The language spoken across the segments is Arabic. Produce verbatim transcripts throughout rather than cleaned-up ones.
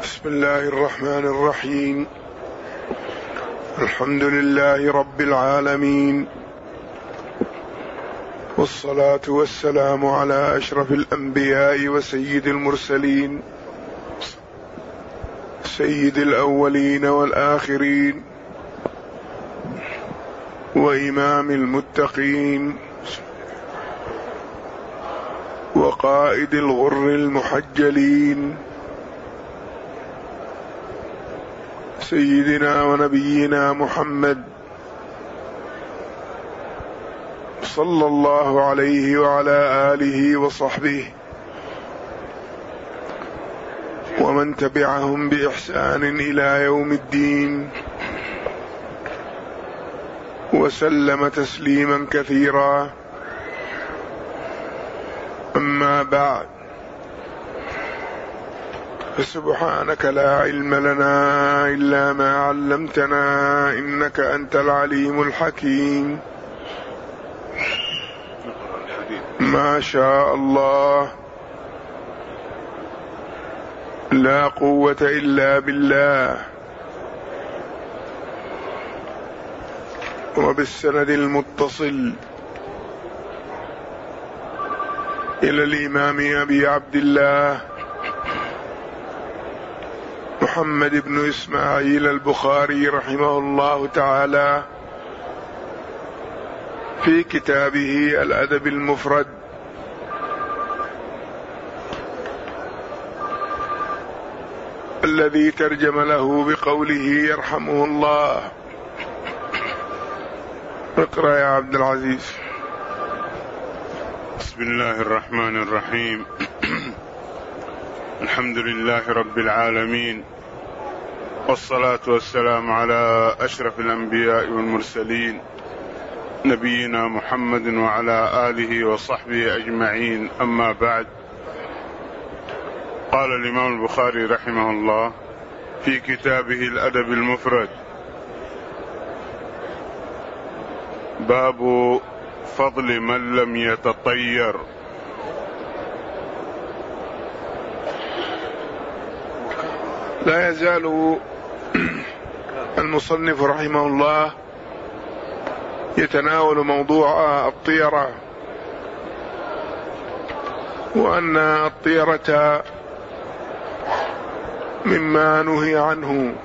بسم الله الرحمن الرحيم. الحمد لله رب العالمين، والصلاة والسلام على أشرف الأنبياء وسيد المرسلين، سيد الأولين والآخرين، وإمام المتقين، وقائد الغر المحجلين، سيدنا ونبينا محمد صلى الله عليه وعلى آله وصحبه ومن تبعهم بإحسان إلى يوم الدين، وسلم تسليما كثيرا. أما بعد، فسبحانك لا علم لنا إلا ما علمتنا، إنك أنت العليم الحكيم. ما شاء الله، لا قوة إلا بالله. وبالسند المتصل إلى الإمام أبي عبد الله محمد بن إسماعيل البخاري رحمه الله تعالى في كتابه الأدب المفرد، الذي ترجم له بقوله يرحمه الله. اقرأ يا عبد العزيز. بسم الله الرحمن الرحيم. الحمد لله رب العالمين، والصلاة والسلام على أشرف الأنبياء والمرسلين، نبينا محمد وعلى آله وصحبه أجمعين. أما بعد، قال الإمام البخاري رحمه الله في كتابه الأدب المفرد: باب فضل من لم يتطير. لا يزال المصنف رحمه الله يتناول موضوع الطيرة، وأن الطيرة مما نهي عنه،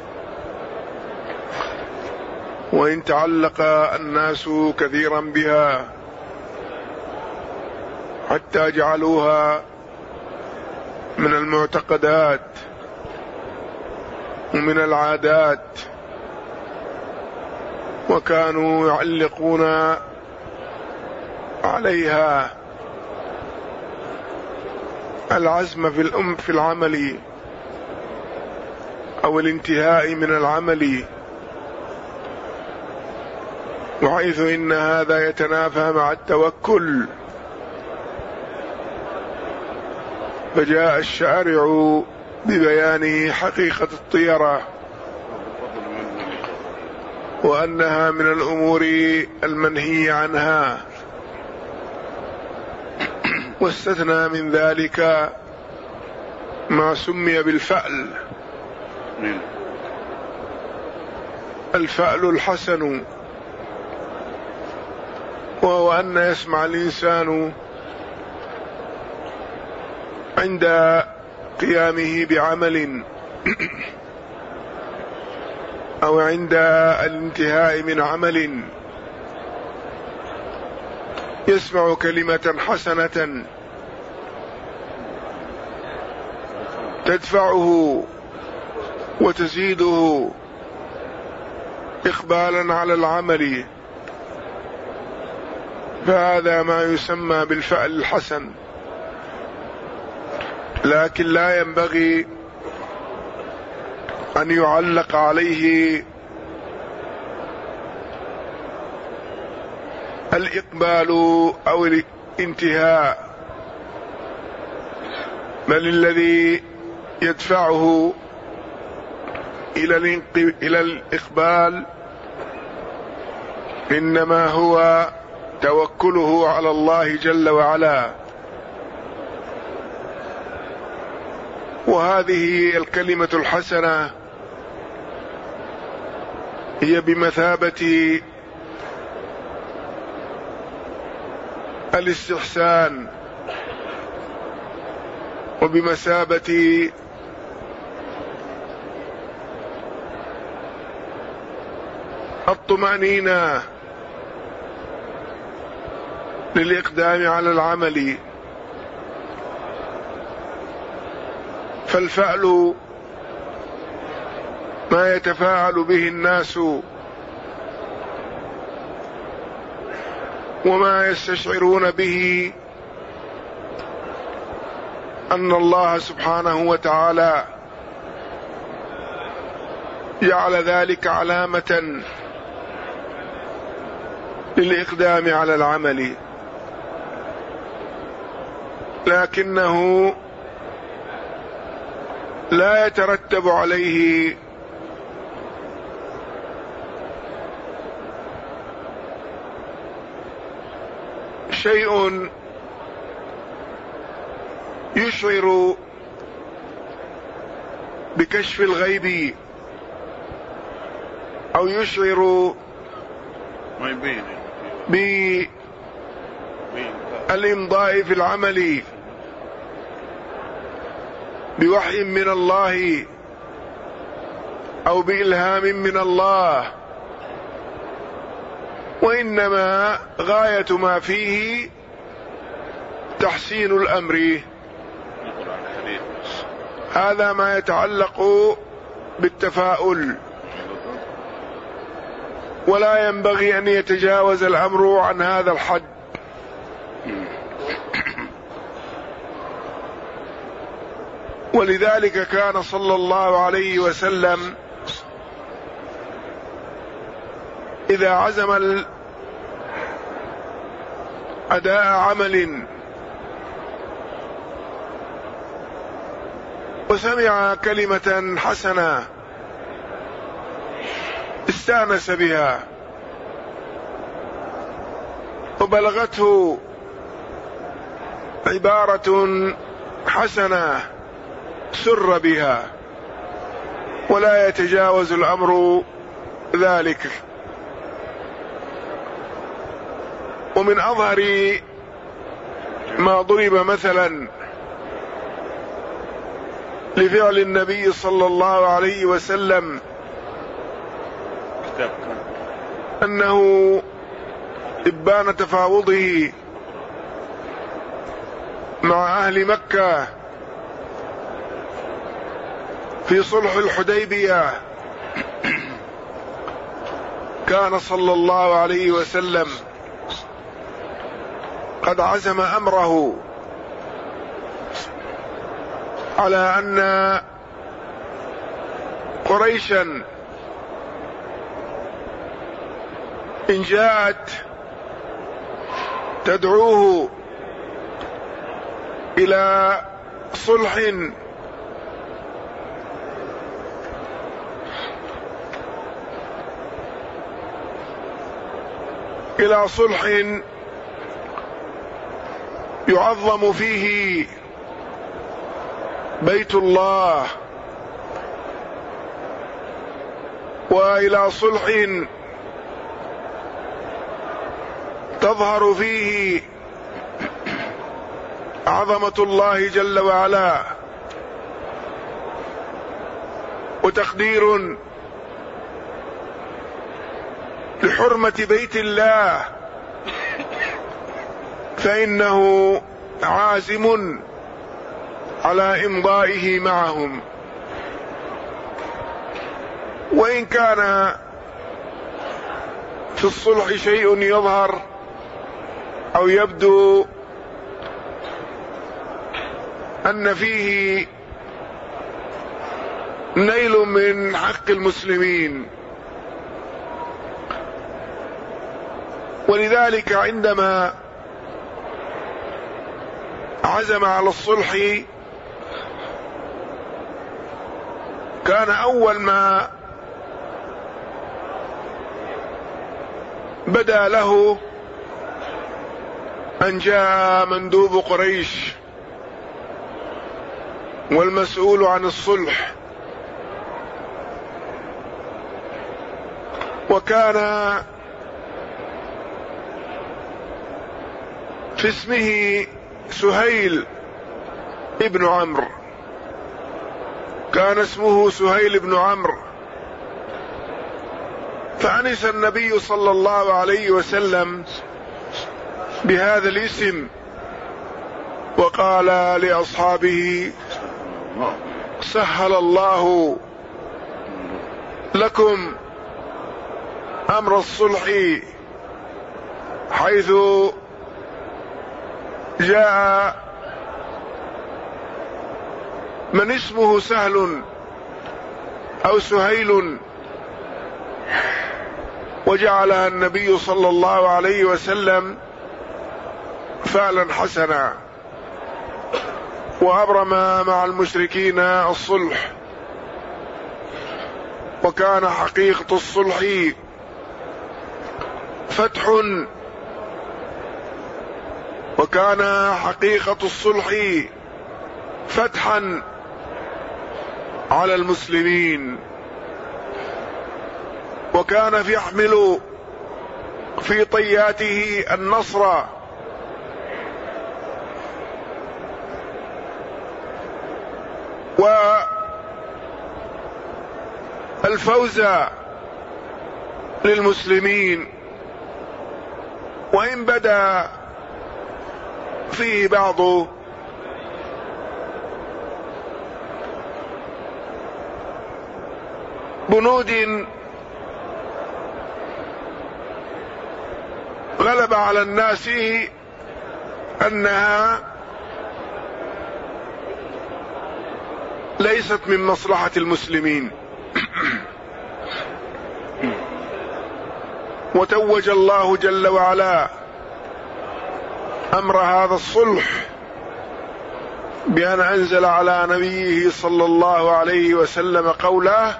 وإن تعلق الناس كثيرا بها حتى جعلوها من المعتقدات ومن العادات، وكانوا يعلقون عليها العزم في الأم في العمل أو الانتهاء من العمل، وحيث إن هذا يتنافى مع التوكل، فجاء الشارع ببيان حقيقة الطيرة، وأنها من الأمور المنهي عنها، واستثنى من ذلك ما سمي بالفأل. الفأل الحسن، وهو أن يسمع الإنسان عند قيامه بعمل أو عند الانتهاء من عمل يسمع كلمة حسنة تدفعه وتزيده إقبالا على العمل، فهذا ما يسمى بالفعل الحسن. لكن لا ينبغي أن يعلق عليه الإقبال أو الانتهاء، بل الذي يدفعه إلى إلى الإقبال إنما هو توكله على الله جل وعلا. وهذه الكلمة الحسنة هي بمثابة الاستحسان وبمثابة الطمأنينة للإقدام على العمل. فالفعل ما يتفاعل به الناس وما يستشعرون به أن الله سبحانه وتعالى جعل ذلك علامة للإقدام على العمل، لكنه لا يترتب عليه شيء يشعر بكشف الغيب أو يشعر بالإمضاء في العمل بوحي من الله أو بإلهام من الله، وإنما غاية ما فيه تحسين الأمر. هذا ما يتعلق بالتفاؤل، ولا ينبغي أن يتجاوز الأمر عن هذا الحد. ولذلك كان صلى الله عليه وسلم إذا عزم أداء عمل وسمع كلمة حسنة استانس بها وبلغته عبارة حسنة سر بها، ولا يتجاوز الأمر ذلك. ومن أظهر ما ضرب مثلا لفعل النبي صلى الله عليه وسلم أنه إبان تفاوضه مع أهل مكة في صلح الحديبية، كان صلى الله عليه وسلم قد عزم أمره على أن قريشا إن جاءت تدعوه إلى صلح إلى صلح يعظم فيه بيت الله، وإلى صلح تظهر فيه عظمة الله جل وعلا وتقدير لحرمة بيت الله، فإنه عازم على إمضائه معهم. وإن كان في الصلح شيء يظهر أو يبدو أن فيه نيل من حق المسلمين، ولذلك عندما عزم على الصلح كان أول ما بدا له أن جاء مندوب قريش والمسؤول عن الصلح. وكان في اسمه سهيل ابن عمرو، كان اسمه سهيل بن عمرو، فأنس النبي صلى الله عليه وسلم بهذا الاسم، وقال لأصحابه: سهل الله لكم أمر الصلح، حيث جاء من اسمه سهل أو سهيل وجعلها النبي صلى الله عليه وسلم فعلا حسنا، وأبرم مع المشركين الصلح. وكان حقيقة الصلح فتح، وكان حقيقة الصلح فتحا على المسلمين، وكان يحمل في طياته النصر والفوز للمسلمين، وإن بدا فيه بعض بنود غلب على الناس أنها ليست من مصلحة المسلمين. وتوج الله جل وعلا أمر هذا الصلح بأن أنزل على نبيه صلى الله عليه وسلم قوله: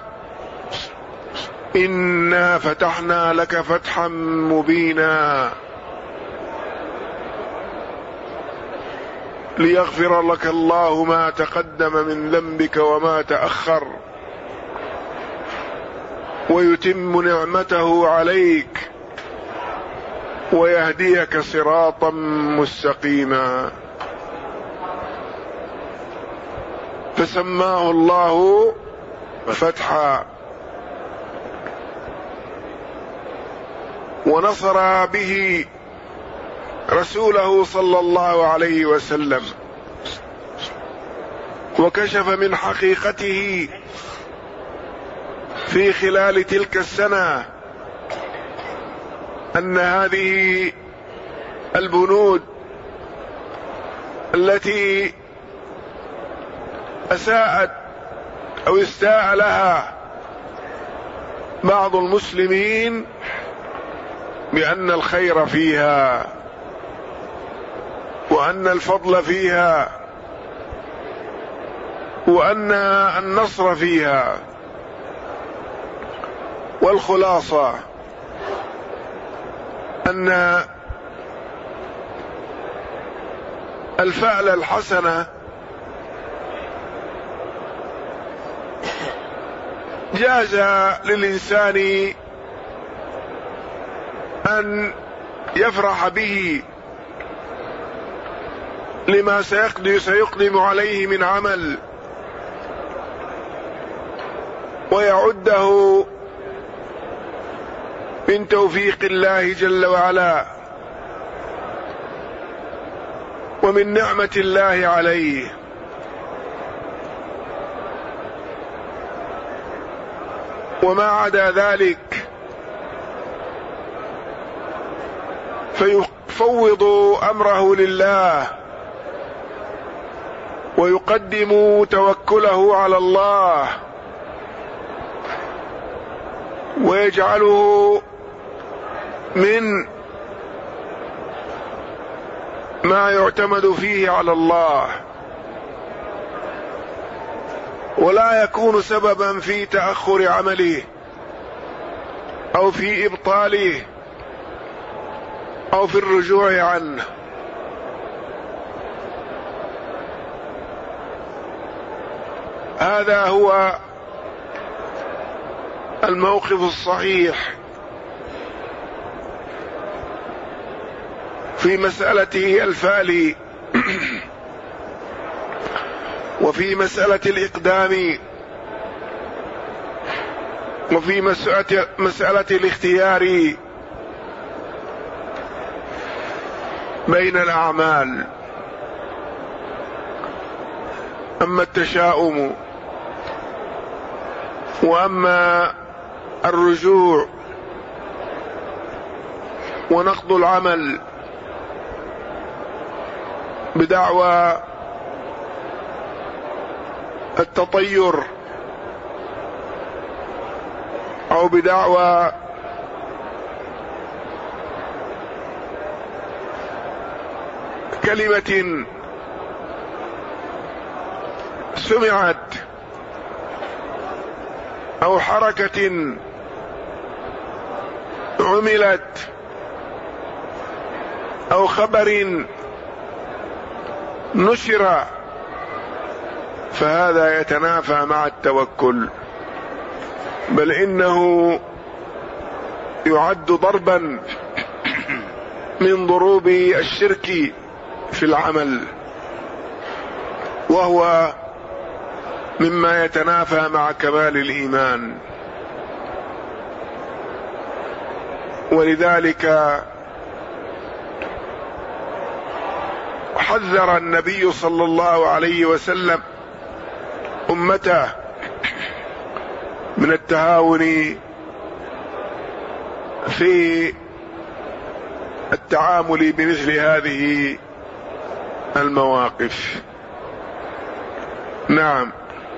إنا فتحنا لك فتحا مبينا ليغفر لك الله ما تقدم من ذنبك وما تأخر ويتم نعمته عليك ويهديك صراطا مستقيما. فسماه الله فتحا، ونصر به رسوله صلى الله عليه وسلم، وكشف من حقيقته في خلال تلك السنة أن هذه البنود التي أساءت أو استاء لها بعض المسلمين بأن الخير فيها وأن الفضل فيها وأن النصر فيها. والخلاصة أن الفعل الحسنة جاز للإنسان أن يفرح به لما سيقدم عليه من عمل، ويعده من توفيق الله جل وعلا ومن نعمة الله عليه. وما عدا ذلك فيفوض أمره لله ويقدم توكله على الله ويجعله من ما يعتمد فيه على الله، ولا يكون سببا في تأخر عمله أو في إبطاله أو في الرجوع عنه. هذا هو الموقف الصحيح في مسألة الفعل وفي مسألة الإقدام وفي مسألة, مسألة الاختيار بين الأعمال. أما التشاؤم وأما الرجوع ونقض العمل بدعوى التطير أو بدعوى كلمة سمعت أو حركة عملت أو خبر نشر، فهذا يتنافى مع التوكل، بل إنه يعد ضربا من ضروب الشرك في العمل، وهو مما يتنافى مع كمال الإيمان. ولذلك حذر النبي صلى الله عليه وسلم أمته من التهاون في التعامل بمثل هذه المواقف. نعم.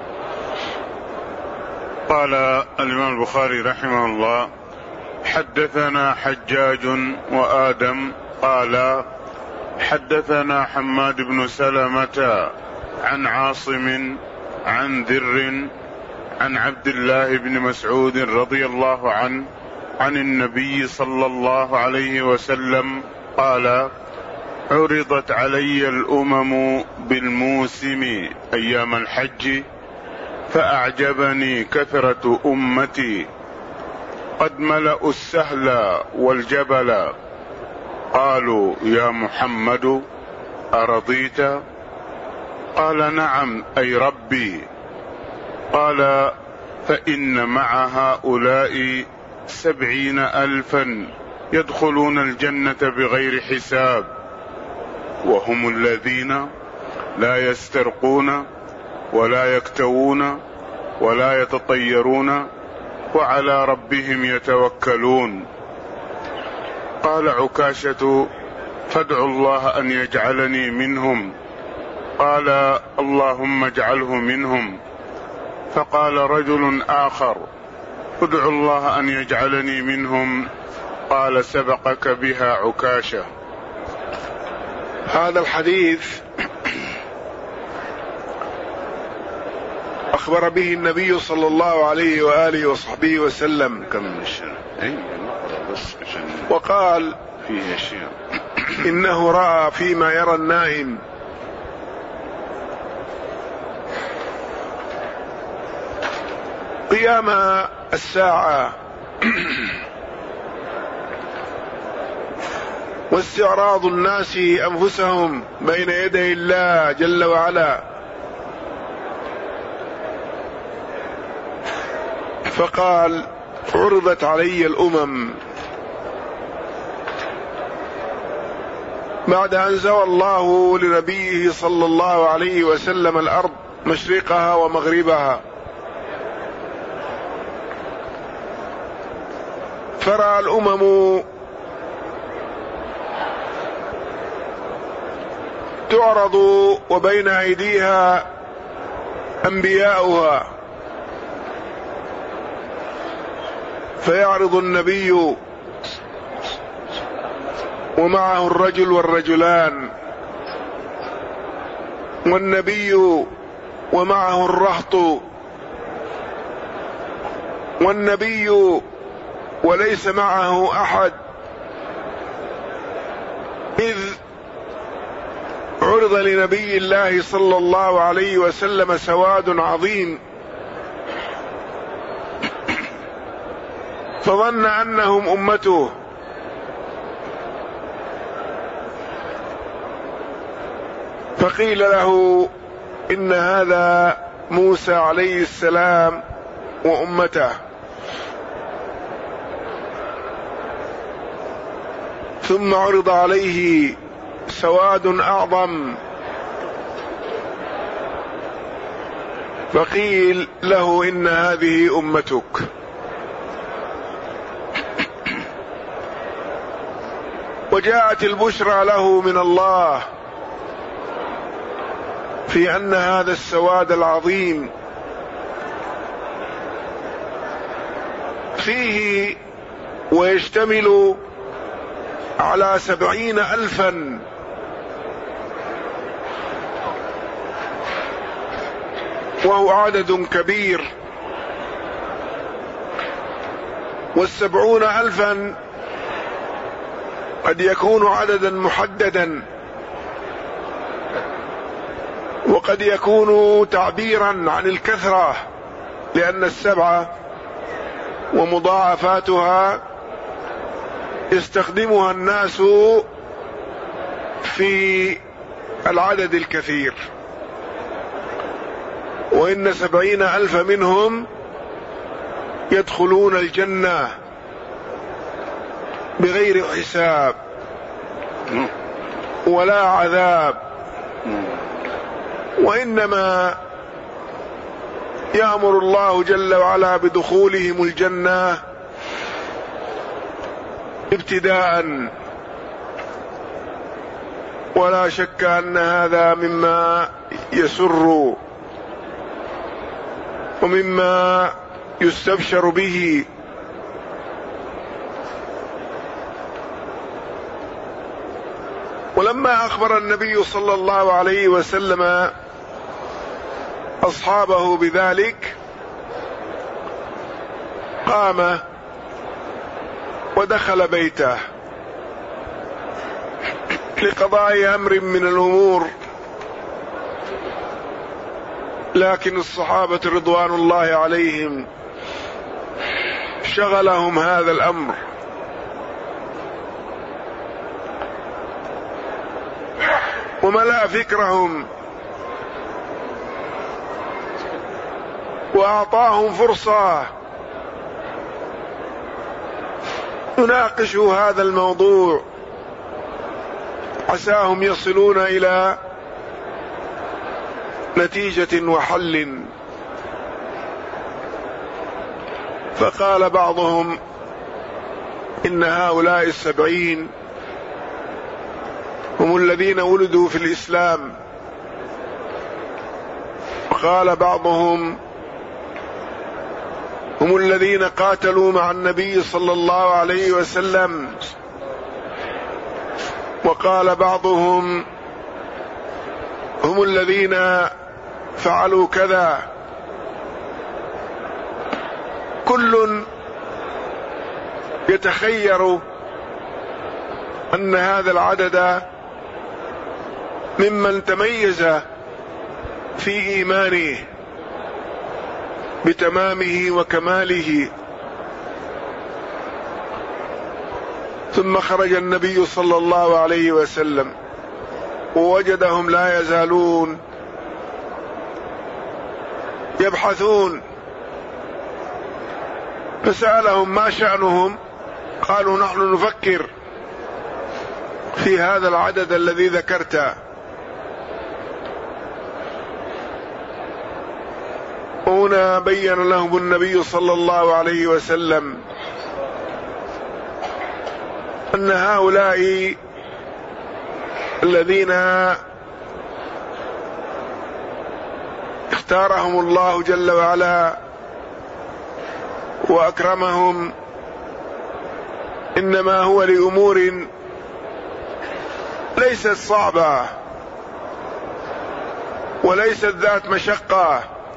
قال الإمام البخاري رحمه الله: حدثنا حجاج وآدم قال حدثنا حماد بن سلمة عن عاصم عن ذر عن عبد الله بن مسعود رضي الله عنه عن النبي صلى الله عليه وسلم قال: عرضت علي الأمم بالموسم أيام الحج فأعجبني كثرة أمتي قد ملأوا السهل والجبل. قالوا: يا محمد أرضيت؟ قال: نعم أي ربي. قال: فإن مع هؤلاء سبعين ألفا يدخلون الجنة بغير حساب، وهم الذين لا يسترقون ولا يكتوون ولا يتطيرون وعلى ربهم يتوكلون. قال عكاشة: فادعوا الله أن يجعلني منهم. قال: اللهم اجعله منهم. فقال رجل آخر: ادعوا الله أن يجعلني منهم. قال: سبقك بها عكاشة. هذا الحديث أخبر به النبي صلى الله عليه وآله وصحبه وسلم، وقال فيه أشياء إنه رأى فيما يرى النائم قيام الساعة واستعراض الناس أنفسهم بين يدي الله جل وعلا، فقال: عرضت علي الأمم بعد أن زوى الله لنبيه صلى الله عليه وسلم الأرض مشرقها ومغربها، فرأى الأمم تعرض وبين أيديها أنبياؤها، فيعرض النبي ومعه الرجل والرجلان، والنبي ومعه الرهط، والنبي وليس معه أحد، إذ عرض لنبي الله صلى الله عليه وسلم سواد عظيم، فظن أنهم أمته، فقيل له إن هذا موسى عليه السلام وأمته. ثم عرض عليه سواد أعظم، فقيل له إن هذه أمتك. وجاءت البشرى له من الله في أن هذا السواد العظيم فيه ويشتمل على سبعين ألفا وهو عدد كبير، والسبعون ألفا قد يكون عددا محددا، وقد يكون تعبيرا عن الكثرة، لأن السبعة ومضاعفاتها يستخدمها الناس في العدد الكثير، وإن سبعين ألف منهم يدخلون الجنة بغير حساب ولا عذاب، وإنما يأمر الله جل وعلا بدخولهم الجنة ابتداء. ولا شك أن هذا مما يسر ومما يستبشر به. ولما أخبر النبي صلى الله عليه وسلم أصحابه بذلك قام ودخل بيته لقضاء أمر من الأمور، لكن الصحابة رضوان الله عليهم شغلهم هذا الأمر، وملأ فكرهم، وأعطاهم فرصة يناقشوا هذا الموضوع، عساهم يصلون إلى نتيجة وحل. فقال بعضهم إن هؤلاء السبعين هم الذين ولدوا في الإسلام، وقال بعضهم هم الذين قاتلوا مع النبي صلى الله عليه وسلم، وقال بعضهم هم الذين فعلوا كذا. كل يتخير أن هذا العدد ممن تميز في إيمانه بتمامه وكماله. ثم خرج النبي صلى الله عليه وسلم ووجدهم لا يزالون يبحثون، فسألهم ما شأنهم؟ قالوا نحن نفكر في هذا العدد الذي ذكرته. هنا بين لهم النبي صلى الله عليه وسلم أن هؤلاء الذين اختارهم الله جل وعلا وأكرمهم إنما هو لأمور ليست صعبة وليست ذات مشقة،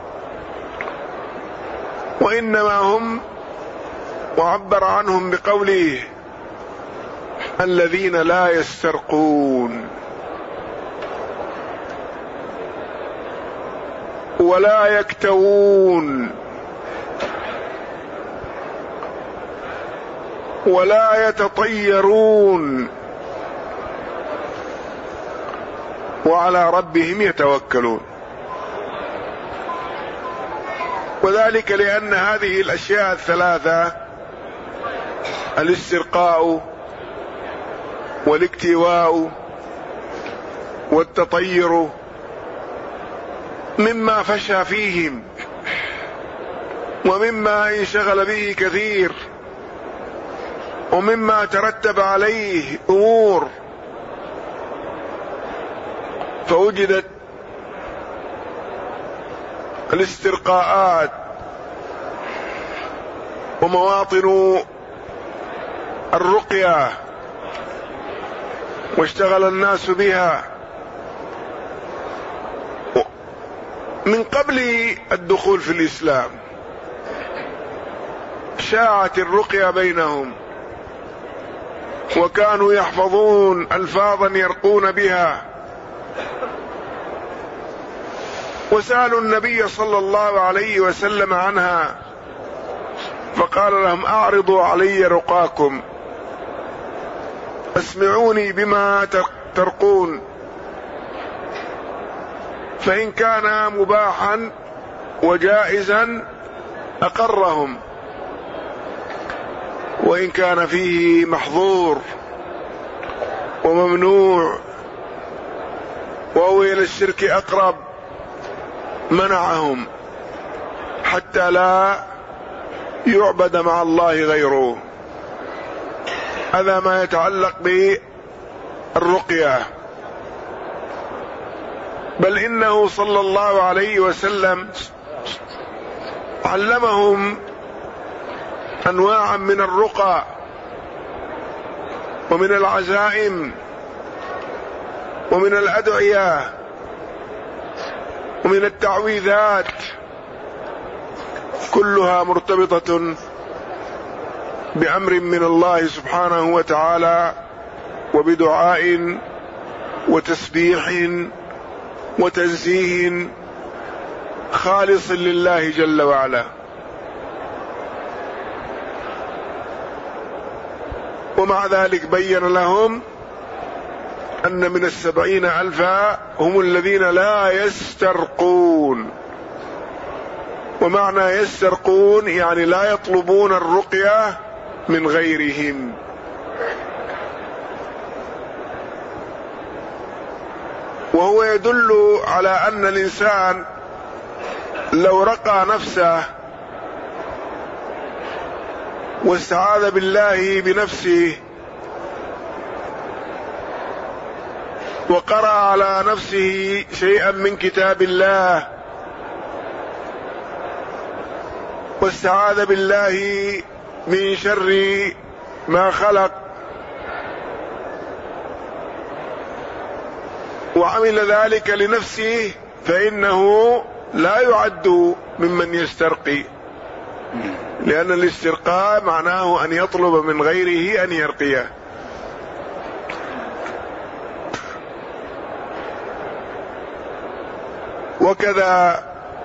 وإنما هم وعبر عنهم بقوله الذين لا يسترقون. ولا يكتوون ولا يتطيرون وعلى ربهم يتوكلون. وذلك لأن هذه الأشياء الثلاثة، الاسترقاء والاكتواء والتطير، مما فشى فيهم ومما انشغل به كثير ومما ترتب عليه أمور، فوجدت الاسترقاءات ومواطن الرقية واشتغل الناس بها من قبل الدخول في الإسلام. شاعت الرقية بينهم وكانوا يحفظون ألفاظا يرقون بها، وسألوا النبي صلى الله عليه وسلم عنها فقال لهم: أعرضوا علي رقاكم، اسمعوني بما ترقون، فإن كان مباحا وجائزا أقرهم، وإن كان فيه محظور وممنوع وهو إلى الشرك أقرب منعهم حتى لا يعبد مع الله غيره. هذا ما يتعلق بالرقية. بل إنه صلى الله عليه وسلم علمهم أنواعا من الرقى ومن العزائم ومن الأدعية ومن التعويذات، كلها مرتبطة بأمر من الله سبحانه وتعالى وبدعاء وتسبيح وتنزيه خالص لله جل وعلا. ومع ذلك بين لهم أن من السبعين ألفا هم الذين لا يسترقون. ومعنى يسترقون يعني لا يطلبون الرقية من غيرهم. وهو يدل على أن الإنسان لو رقى نفسه واستعاذ بالله بنفسه وقرأ على نفسه شيئا من كتاب الله واستعاذ بالله من شر ما خلق وعمل ذلك لنفسه، فإنه لا يعد ممن يسترقي، لأن الاسترقاء معناه أن يطلب من غيره أن يرقيه. وكذا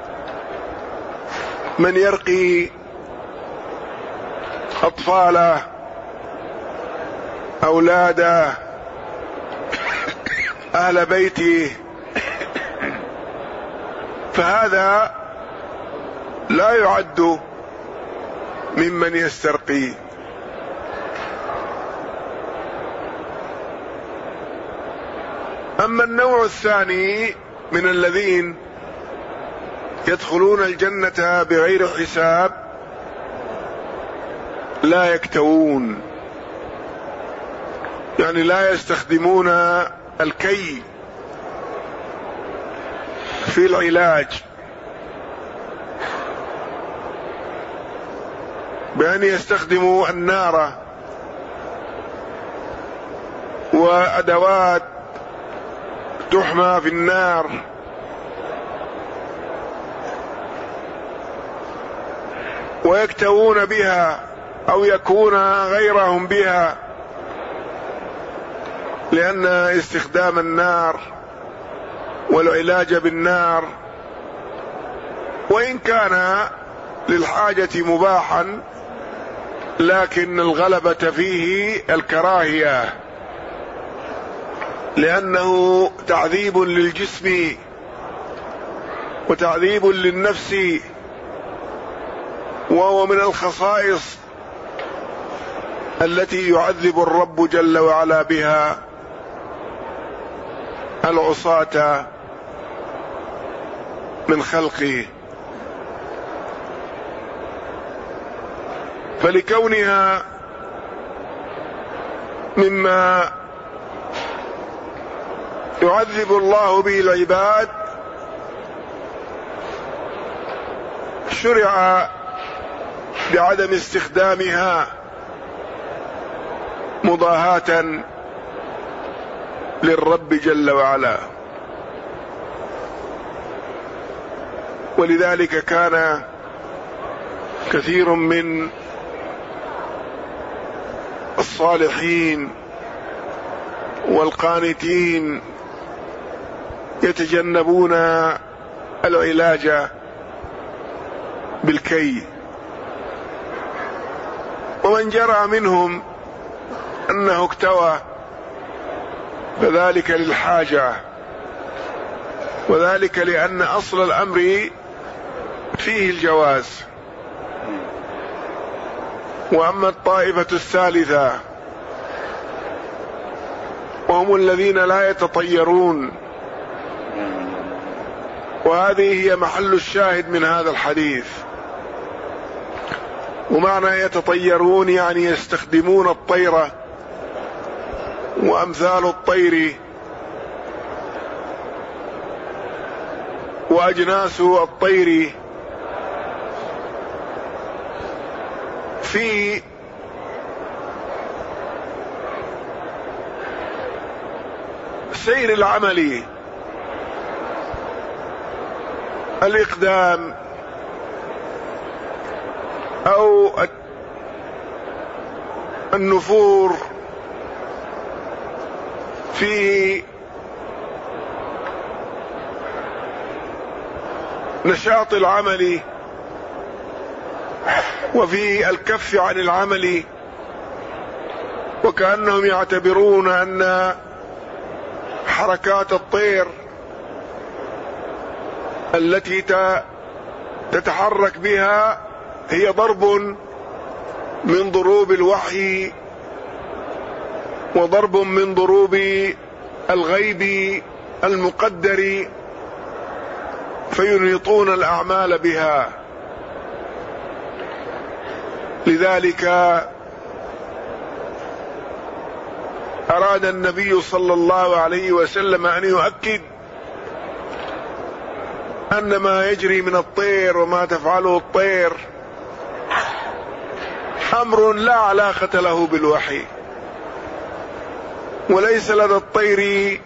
من يرقي أطفاله أولاده أهل بيته، فهذا لا يعد ممن يسترقي. أما النوع الثاني من الذين يدخلون الجنة بغير حساب لا يكتوون، يعني لا يستخدمون الكي في العلاج بأن يستخدموا النار وأدوات تحمى في النار ويكتوون بها أو يكون غيرهم بها، لأن استخدام النار والعلاج بالنار وإن كان للحاجة مباحا لكن الغلبة فيه الكراهية، لأنه تعذيب للجسم وتعذيب للنفس، وهو من الخصائص التي يعذب الرب جل وعلا بها العصاة من خلقه. فلكونها مما يعذب الله به العباد شرع بعدم استخدامها مضاهاة للرب جل وعلا. ولذلك كان كثير من الصالحين والقانتين يتجنبون العلاج بالكي، ومن جرى منهم أنه اكتوى فذلك للحاجة، وذلك لأن أصل الأمر فيه الجواز. وأما الطائفة الثالثة وهم الذين لا يتطيرون، وهذه هي محل الشاهد من هذا الحديث. ومعنى يتطيرون يعني يستخدمون الطيرة وأمثال الطير وأجناس الطير في سير العمل، الإقدام أو النفور في نشاط العمل وفي الكف عن العمل، وكأنهم يعتبرون أن حركات الطير التي تتحرك بها هي ضرب من ضروب الوحي وضرب من ضروب الغيب المقدر، فينهطون الأعمال بها. لذلك أراد النبي صلى الله عليه وسلم أن يؤكد أن ما يجري من الطير وما تفعله الطير أمر لا علاقة له بالوحي، وليس لدى الطير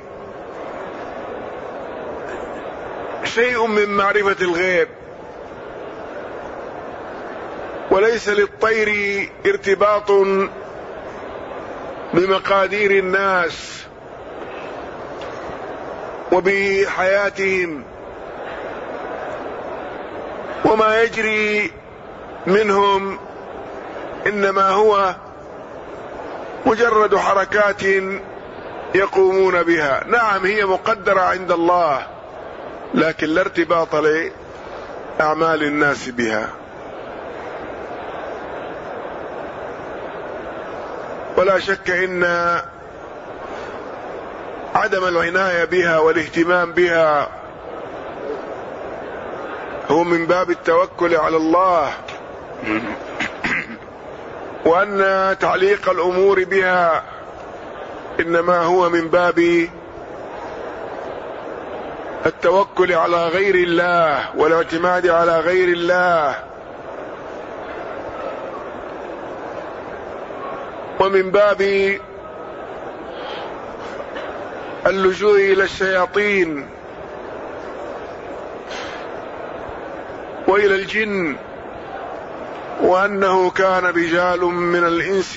شيء من معرفة الغيب، وليس للطير ارتباط بمقادير الناس وبحياتهم، وما يجري منهم إنما هو مجرد حركات يقومون بها. نعم هي مقدرة عند الله، لكن لا ارتباط لأعمال الناس بها. ولا شك إن عدم العناية بها والاهتمام بها هو من باب التوكل على الله، وأن تعليق الأمور بها إنما هو من باب التوكل على غير الله والاعتماد على غير الله، ومن باب اللجوء إلى الشياطين وإلى الجن، وأنه كان رجال من الإنس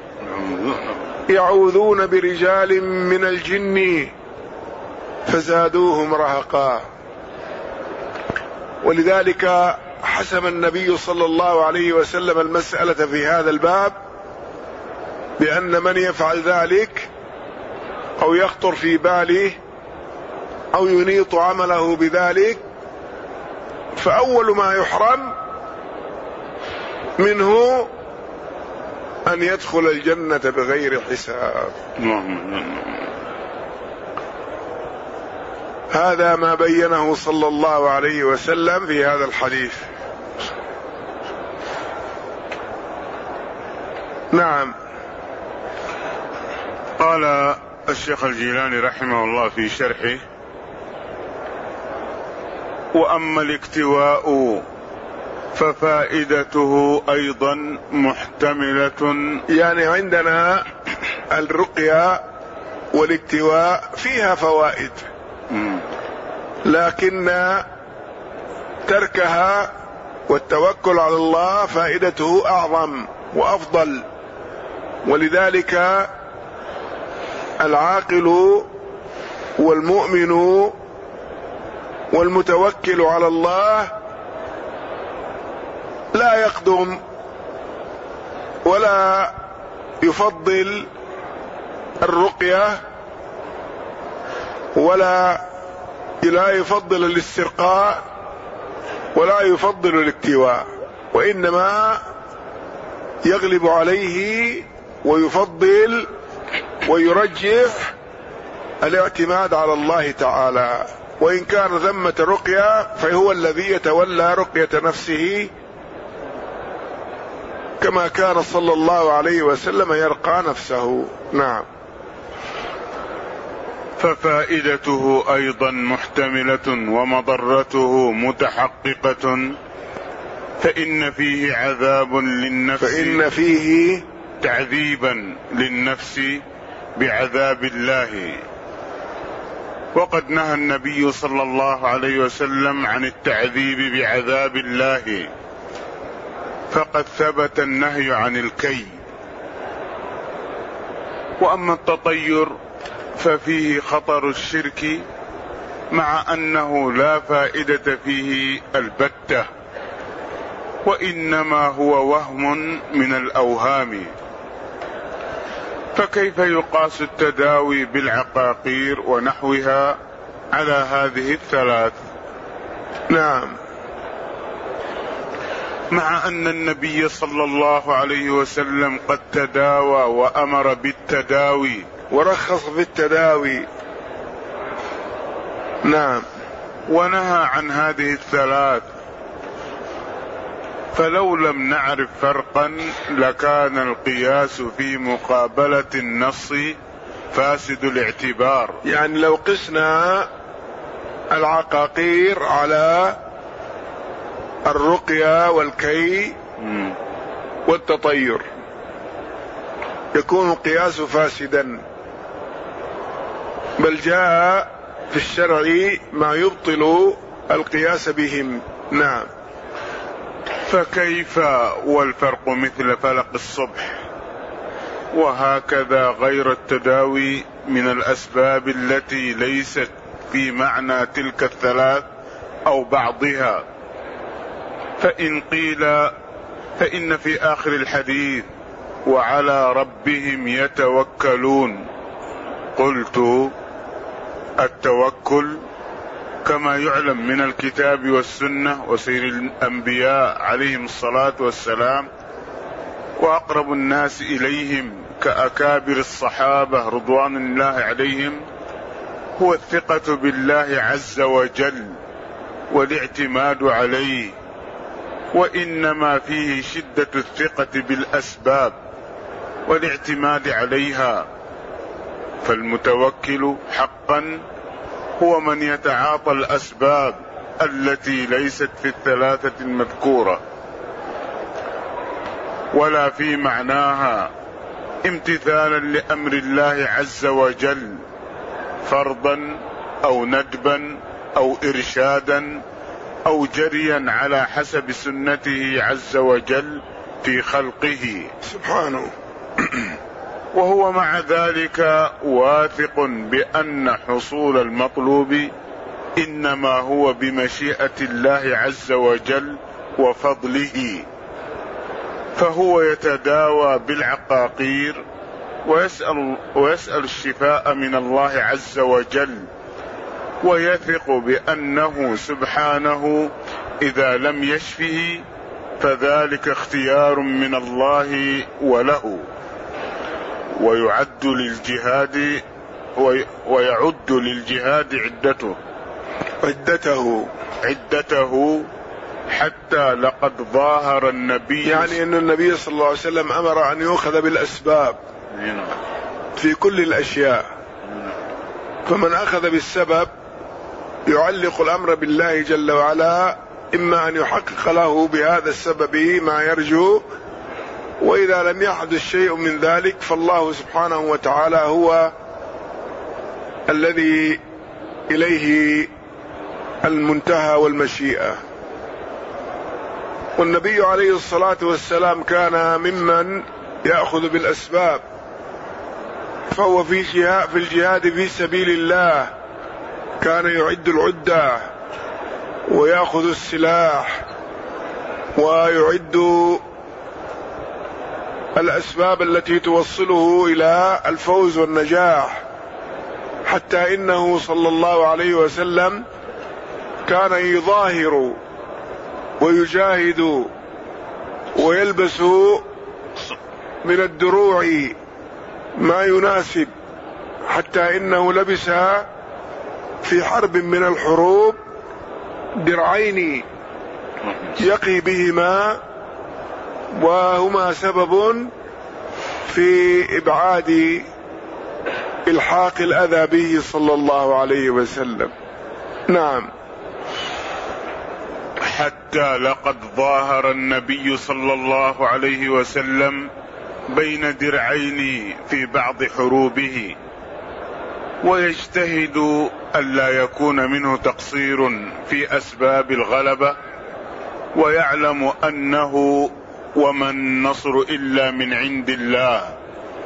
يعوذون برجال من الجن فزادوهم رهقا. ولذلك حسم النبي صلى الله عليه وسلم المسألة في هذا الباب بأن من يفعل ذلك أو يخطر في باله أو ينيط عمله بذلك فأول ما يحرم منه أن يدخل الجنة بغير حساب. هذا ما بينه صلى الله عليه وسلم في هذا الحديث. نعم. قال الشيخ الجيلاني رحمه الله في شرحه: وأما الاكتواء ففائدته أيضا محتملة. يعني عندنا الرقية والاكتواء فيها فوائد، لكن تركها والتوكل على الله فائدته أعظم وأفضل. ولذلك العاقل والمؤمن والمتوكل على الله لا يقدم ولا يفضل الرقية ولا لا يفضل الاسترقاء ولا يفضل الاكتواء، وإنما يغلب عليه ويفضل ويرجح الاعتماد على الله تعالى. وإن كان ثمة رقية فهو الذي يتولى رقية نفسه، كما كان صلى الله عليه وسلم يرقى نفسه. نعم. ففائدته أيضا محتملة ومضرته متحققة، فإن فيه عذاب للنفس فإن فيه تعذيبا للنفس بعذاب الله. وقد نهى النبي صلى الله عليه وسلم عن التعذيب بعذاب الله، فقد ثبت النهي عن الكي. وأما التطير ففيه خطر الشرك، مع أنه لا فائدة فيه البتة، وإنما هو وهم من الأوهام. فكيف يقاس التداوي بالعقاقير ونحوها على هذه الثلاث؟ نعم. مع أن النبي صلى الله عليه وسلم قد تداوى وأمر بالتداوي ورخص في التداوي. نعم. ونهى عن هذه الثلاث، فلو لم نعرف فرقا لكان القياس في مقابلة النص فاسد الاعتبار. يعني لو قسنا العقاقير على الرقية والكي والتطير يكون القياس فاسدا، بل جاء في الشرع ما يبطل القياس بهم. نعم. فكيف والفرق مثل فلق الصبح؟ وهكذا غير التداوي من الأسباب التي ليست في معنى تلك الثلاث أو بعضها. فإن قيل فإن في آخر الحديث وعلى ربهم يتوكلون، قلت التوكل كما يعلم من الكتاب والسنة وسير الأنبياء عليهم الصلاة والسلام وأقرب الناس إليهم كأكابر الصحابة رضوان الله عليهم هو الثقة بالله عز وجل والاعتماد عليه، وإنما فيه شدة الثقة بالأسباب والاعتماد عليها. فالمتوكل حقا هو من يتعاطى الأسباب التي ليست في الثلاثة المذكورة ولا في معناها امتثالا لأمر الله عز وجل فرضا أو ندبا أو إرشادا أو جريا على حسب سنته عز وجل في خلقه سبحانه، وهو مع ذلك واثق بأن حصول المطلوب إنما هو بمشيئة الله عز وجل وفضله، فهو يتداوى بالعقاقير ويسأل, ويسأل الشفاء من الله عز وجل، ويثق بأنه سبحانه إذا لم يشفه فذلك اختيار من الله وله، ويعد للجهاد ويعد للجهاد عدته عدته عدته حتى لقد ظاهر النبي، يعني أن النبي صلى الله عليه وسلم أمر أن يؤخذ بالأسباب في كل الأشياء، فمن أخذ بالسبب يعلق الأمر بالله جل وعلا، إما أن يحقق له بهذا السبب ما يرجو، وإذا لم يحدث شيء من ذلك فالله سبحانه وتعالى هو الذي إليه المنتهى والمشيئة. والنبي عليه الصلاة والسلام كان ممن يأخذ بالأسباب، فهو في جهاد في الجهاد في سبيل الله كان يعد العدة ويأخذ السلاح ويعد الأسباب التي توصله إلى الفوز والنجاح، حتى إنه صلى الله عليه وسلم كان يظاهر ويجاهد ويلبس من الدروع ما يناسب، حتى إنه لبس في حرب من الحروب درعين يقي بهما، وهما سبب في إبعاد إلحاق الأذى به صلى الله عليه وسلم. نعم. حتى لقد ظاهر النبي صلى الله عليه وسلم بين درعين في بعض حروبه، ويجتهد ألا يكون منه تقصير في أسباب الغلبة، ويعلم أنه وما النصر إلا من عند الله،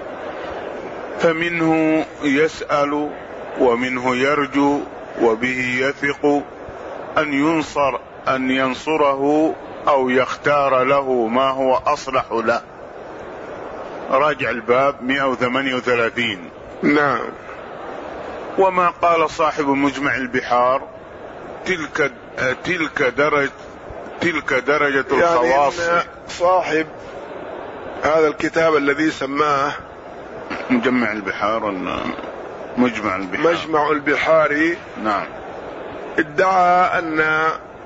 فمنه يسأل ومنه يرجو، وبه يثق أن ينصر أن ينصره أو يختار له ما هو أصلح له. راجع الباب مئة وثمانية وثلاثين. نعم. وما قال صاحب مجمع البحار تلك تلك درجة تلك درجة الخواص، يعني صاحب هذا الكتاب الذي سماه مجمع البحار مجمع البحار مجمع البحار، نعم، ادعى أن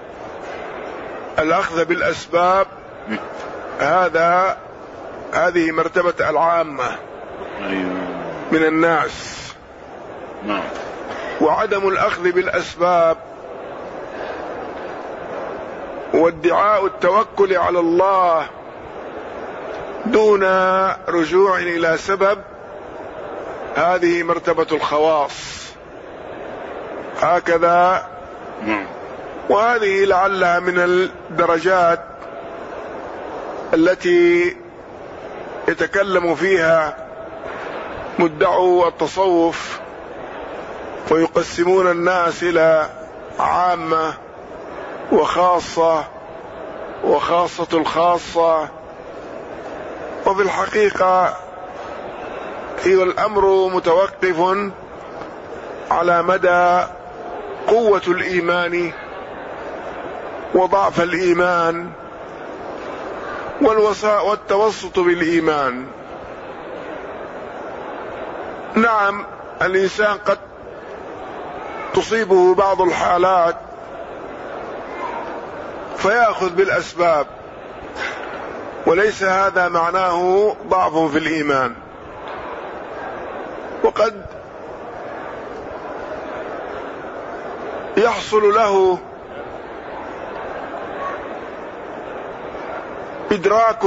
الأخذ بالأسباب هذا هذه مرتبة العامة من الناس، نعم، وعدم الأخذ بالأسباب وادعاء التوكل على الله دون رجوع إلى سبب هذه مرتبة الخواص، هكذا. وهذه لعلها من الدرجات التي يتكلم فيها مدعو التصوف ويقسمون الناس إلى عامة وخاصة وخاصة الخاصة، وفي الحقيقة هي الأمر متوقف على مدى قوة الإيمان وضعف الإيمان والوساء والتوسط بالإيمان. نعم، الإنسان قد تصيبه بعض الحالات فيأخذ بالأسباب، وليس هذا معناه ضعف في الإيمان، وقد يحصل له إدراك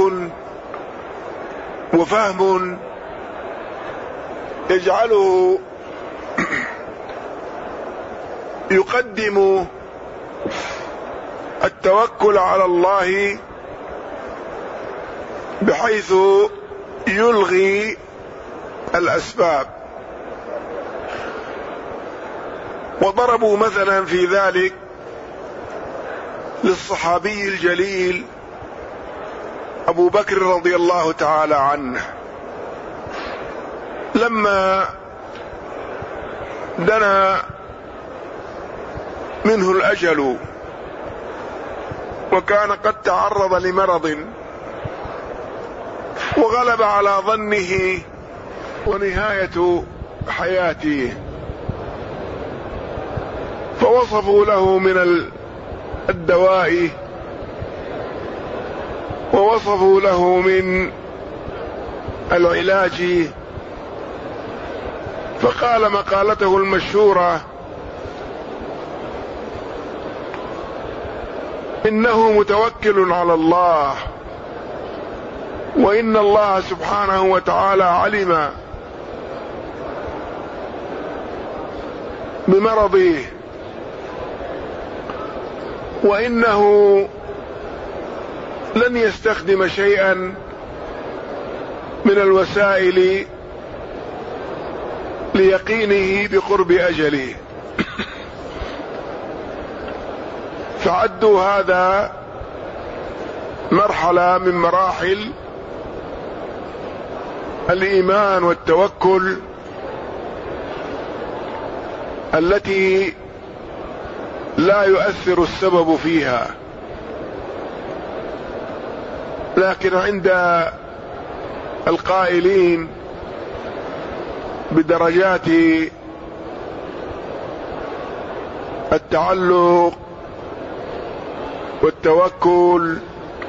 وفهم يجعله يقدم التوكل على الله بحيث يلغي الأسباب. وضربوا مثلا في ذلك للصحابي الجليل أبو بكر رضي الله تعالى عنه، لما دنا منه الأجل وكان قد تعرض لمرض وغلب على ظنه ونهاية حياته، فوصفوا له من الدواء ووصفوا له من العلاج، فقال مقالته المشهورة: إنه متوكل على الله، وإن الله سبحانه وتعالى علم بمرضه، وإنه لن يستخدم شيئا من الوسائل ليقينه بقرب أجله. فعدوا هذا مرحلة من مراحل الإيمان والتوكل التي لا يؤثر السبب فيها، لكن عند القائلين بدرجات التعلق والتوكل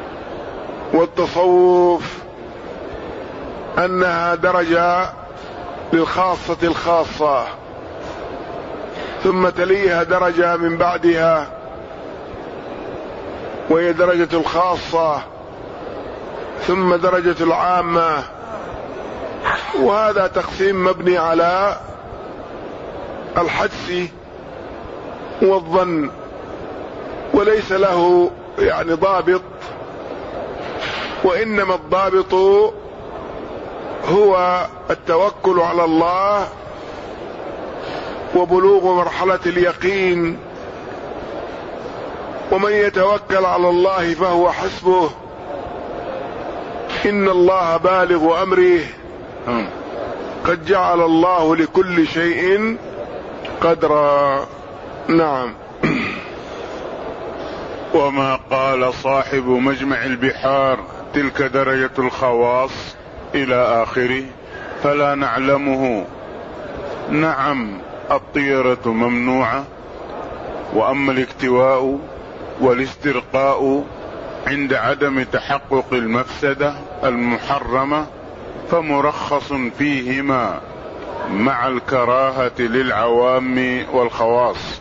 والتصوف أنها درجة للخاصة الخاصة، ثم تليها درجة من بعدها وهي درجة الخاصة، ثم درجة العامة، وهذا تقسيم مبني على الحدس والظن، وليس له يعني ضابط، وإنما الضابط هو التوكل على الله وبلوغ مرحلة اليقين، ومن يتوكل على الله فهو حسبه، إن الله بالغ أمره، قد جعل الله لكل شيء قدرا. نعم. وما قال صاحب مجمع البحار تلك درجة الخواص إلى آخره فلا نعلمه. نعم، الطيرة ممنوعة، وأما الاكتواء والاسترقاء عند عدم تحقق المفسدة المحرمة فمرخص فيهما مع الكراهة للعوام والخواص.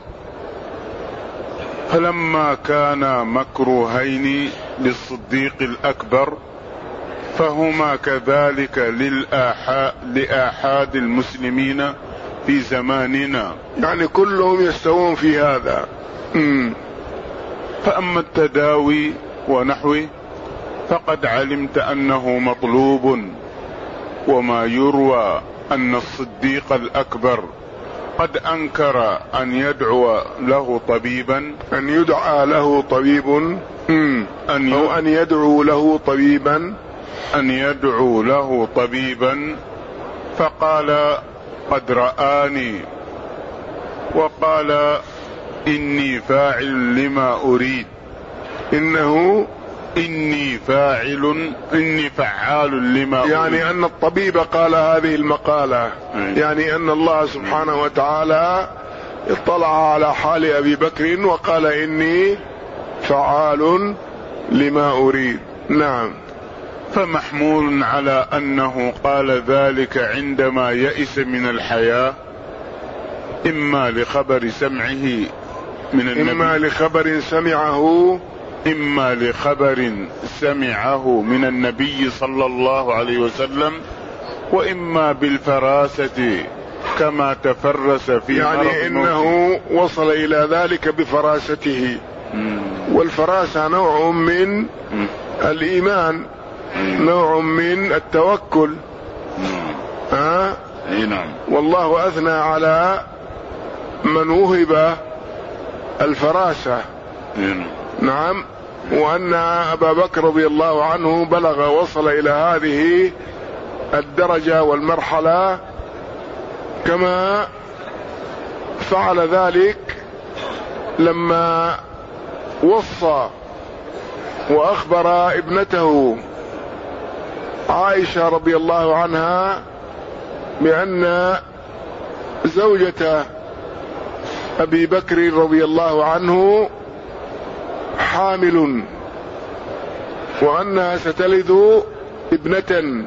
فلما كان مكروهين للصديق الأكبر فهما كذلك للآحاد لآحاد المسلمين في زماننا، يعني كلهم يستوون في هذا. م. فأما التداوي ونحوه فقد علمت أنه مطلوب، وما يروى أن الصديق الأكبر قد أنكر أن يدعو له طبيبا أن يدعى له طبيب م. أن أو أن يدعو له طبيبا أن يدعو له طبيبا فقال قد رآني وقال إني فاعل لما أريد، إنه إني فاعل إني فعال لما أريد، يعني أن الطبيب قال هذه المقالة، يعني أن الله سبحانه وتعالى اطلع على حال أبي بكر وقال إني فعال لما أريد. نعم. فمحمول على أنه قال ذلك عندما يئس من الحياة، إما لخبر سمعه من النبي إما لخبر سمعه إما لخبر سمعه من النبي صلى الله عليه وسلم، وإما بالفراسة كما تفرس في يعني إنه وصل إلى ذلك بفراسته، مم. والفراسة نوع من مم. الإيمان، مم. نوع من التوكل. مم. ها؟ أي نعم. والله أثنى على من وهب الفراسة. نعم. وأن أبا بكر رضي الله عنه بلغ وصل إلى هذه الدرجة والمرحلة، كما فعل ذلك لما وصى وأخبر ابنته عائشة رضي الله عنها بأن زوجة أبي بكر رضي الله عنه حامل وأنها ستلد ابنة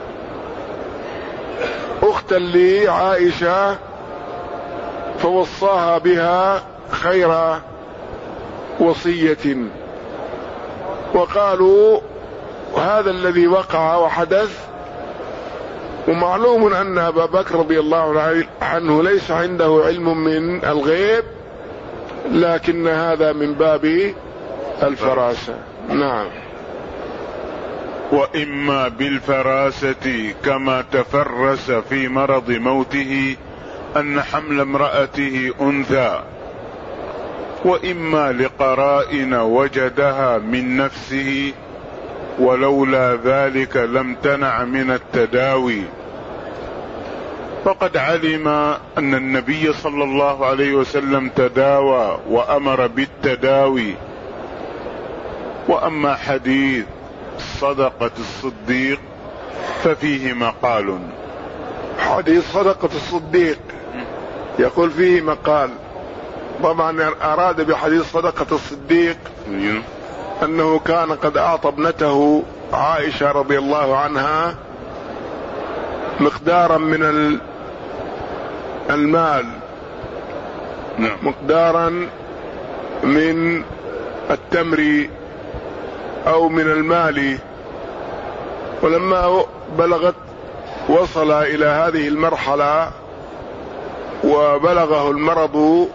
أختا لعائشة، فوصاها بها خير وصية. وقالوا هذا الذي وقع وحدث، ومعلوم أن أبا بكر رضي الله عنه ليس عنده علم من الغيب، لكن هذا من باب الفراسة. نعم. وإما بالفراسة كما تفرس في مرض موته أن حمل امرأته أنثى، وإما لقرائن وجدها من نفسه، ولولا ذلك لم تنع من التداوي. فقد علم أن النبي صلى الله عليه وسلم تداوى وأمر بالتداوي. وأما حديث صدقة الصديق ففيه مقال. حديث صدقة الصديق يقول فيه مقال. طبعا أراد بحديث صدقة الصديق أنه كان قد أعطى ابنته عائشة رضي الله عنها مقدارا من المال، مقدارا من التمر أو من المال. ولما بلغت وصل إلى هذه المرحلة وبلغه المرض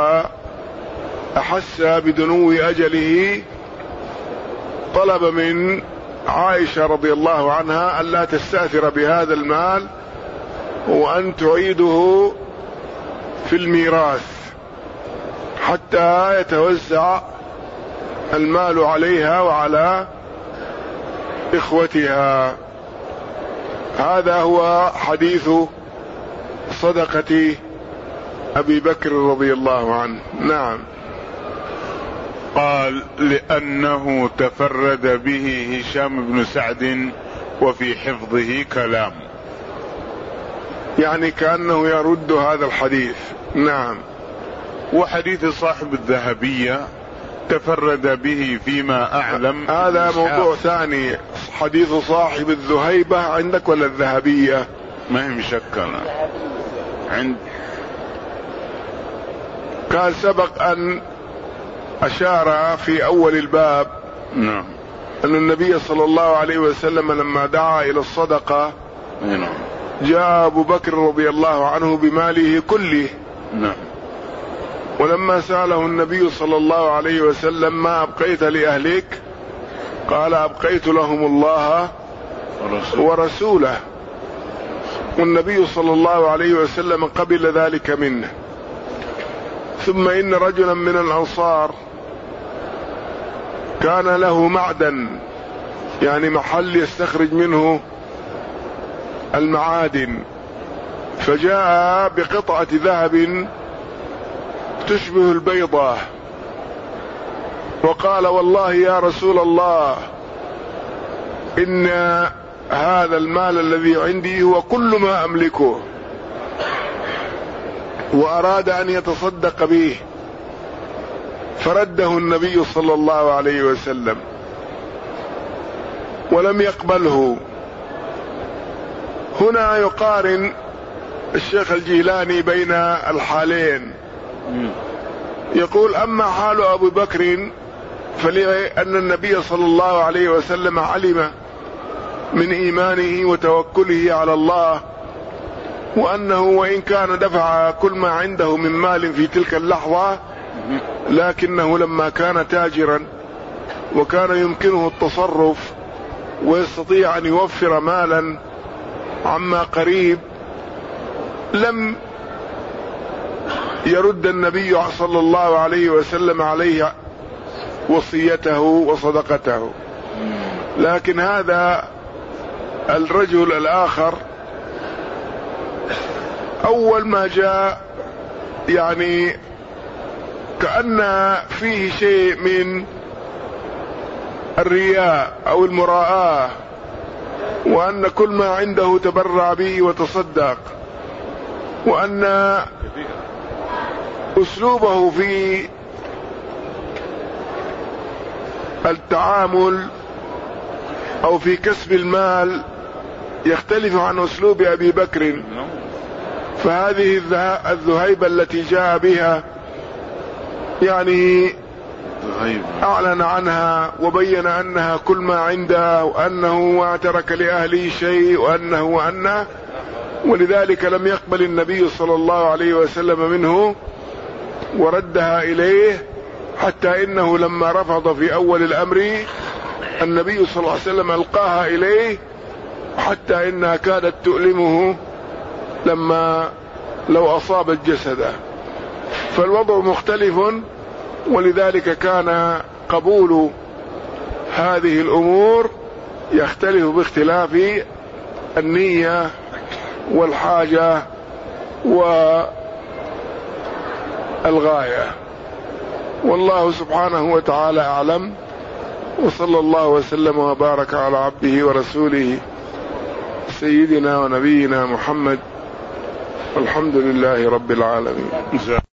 وأحس بدنو أجله، طلب من عائشة رضي الله عنها ألا تستأثر بهذا المال وأن تعيده في الميراث حتى يتوزع المال عليها وعلى إخوتها. هذا هو حديث صدقة أبي بكر رضي الله عنه. نعم. قال لأنه تفرد به هشام بن سعد وفي حفظه كلام، يعني كأنه يرد هذا الحديث. نعم. وحديث صاحب الذهبية تفرد به فيما أعلم. هذا موضوع ثاني. حديث صاحب الذهيبة عندك ولا الذهبية؟ ما هي مشكلة عند. كان سبق أن أشار في أول الباب نعم أن النبي صلى الله عليه وسلم لما دعا إلى الصدقة نعم جاء أبو بكر رضي الله عنه بماله كله. نعم. ولما سأله النبي صلى الله عليه وسلم ما أبقيت لأهلك؟ قال أبقيت لهم الله ورسوله. والنبي صلى الله عليه وسلم قبل ذلك منه. ثم إن رجلا من الأنصار كان له معدن، يعني محل يستخرج منه المعادن، فجاء بقطعة ذهب تشبه البيضة وقال والله يا رسول الله إن هذا المال الذي عندي هو كل ما أملكه، وأراد أن يتصدق به، فرده النبي صلى الله عليه وسلم ولم يقبله. هنا يقارن الشيخ الجيلاني بين الحالين، يقول أما حال أبو بكر فلأن النبي صلى الله عليه وسلم علم من إيمانه وتوكله على الله، وأنه وإن كان دفع كل ما عنده من مال في تلك اللحظة، لكنه لما كان تاجرا وكان يمكنه التصرف ويستطيع أن يوفر مالا عما قريب، لم يرد النبي صلى الله عليه وسلم عليه وصيته وصدقته. لكن هذا الرجل الآخر أول ما جاء يعني كأن فيه شيء من الرياء أو المراءة، وأن كل ما عنده تبرع به وتصدق، وأن أسلوبه في التعامل أو في كسب المال يختلف عن أسلوب أبي بكر. فهذه الذهيبة التي جاء بها يعني أعلن عنها وبين أنها كل ما عنده، وأنه ما ترك لأهله شيء، وأنه وأنه ولذلك لم يقبل النبي صلى الله عليه وسلم منه وردها إليه، حتى إنه لما رفض في أول الأمر النبي صلى الله عليه وسلم ألقاها إليه، حتى إنها كادت تؤلمه لما لو أصابت جسده. فالوضع مختلف، ولذلك كان قبول هذه الأمور يختلف باختلاف النية والحاجة والغاية. والله سبحانه وتعالى أعلم، وصلى الله وسلم وبارك على عبده ورسوله سيدنا ونبينا محمد، والحمد لله رب العالمين.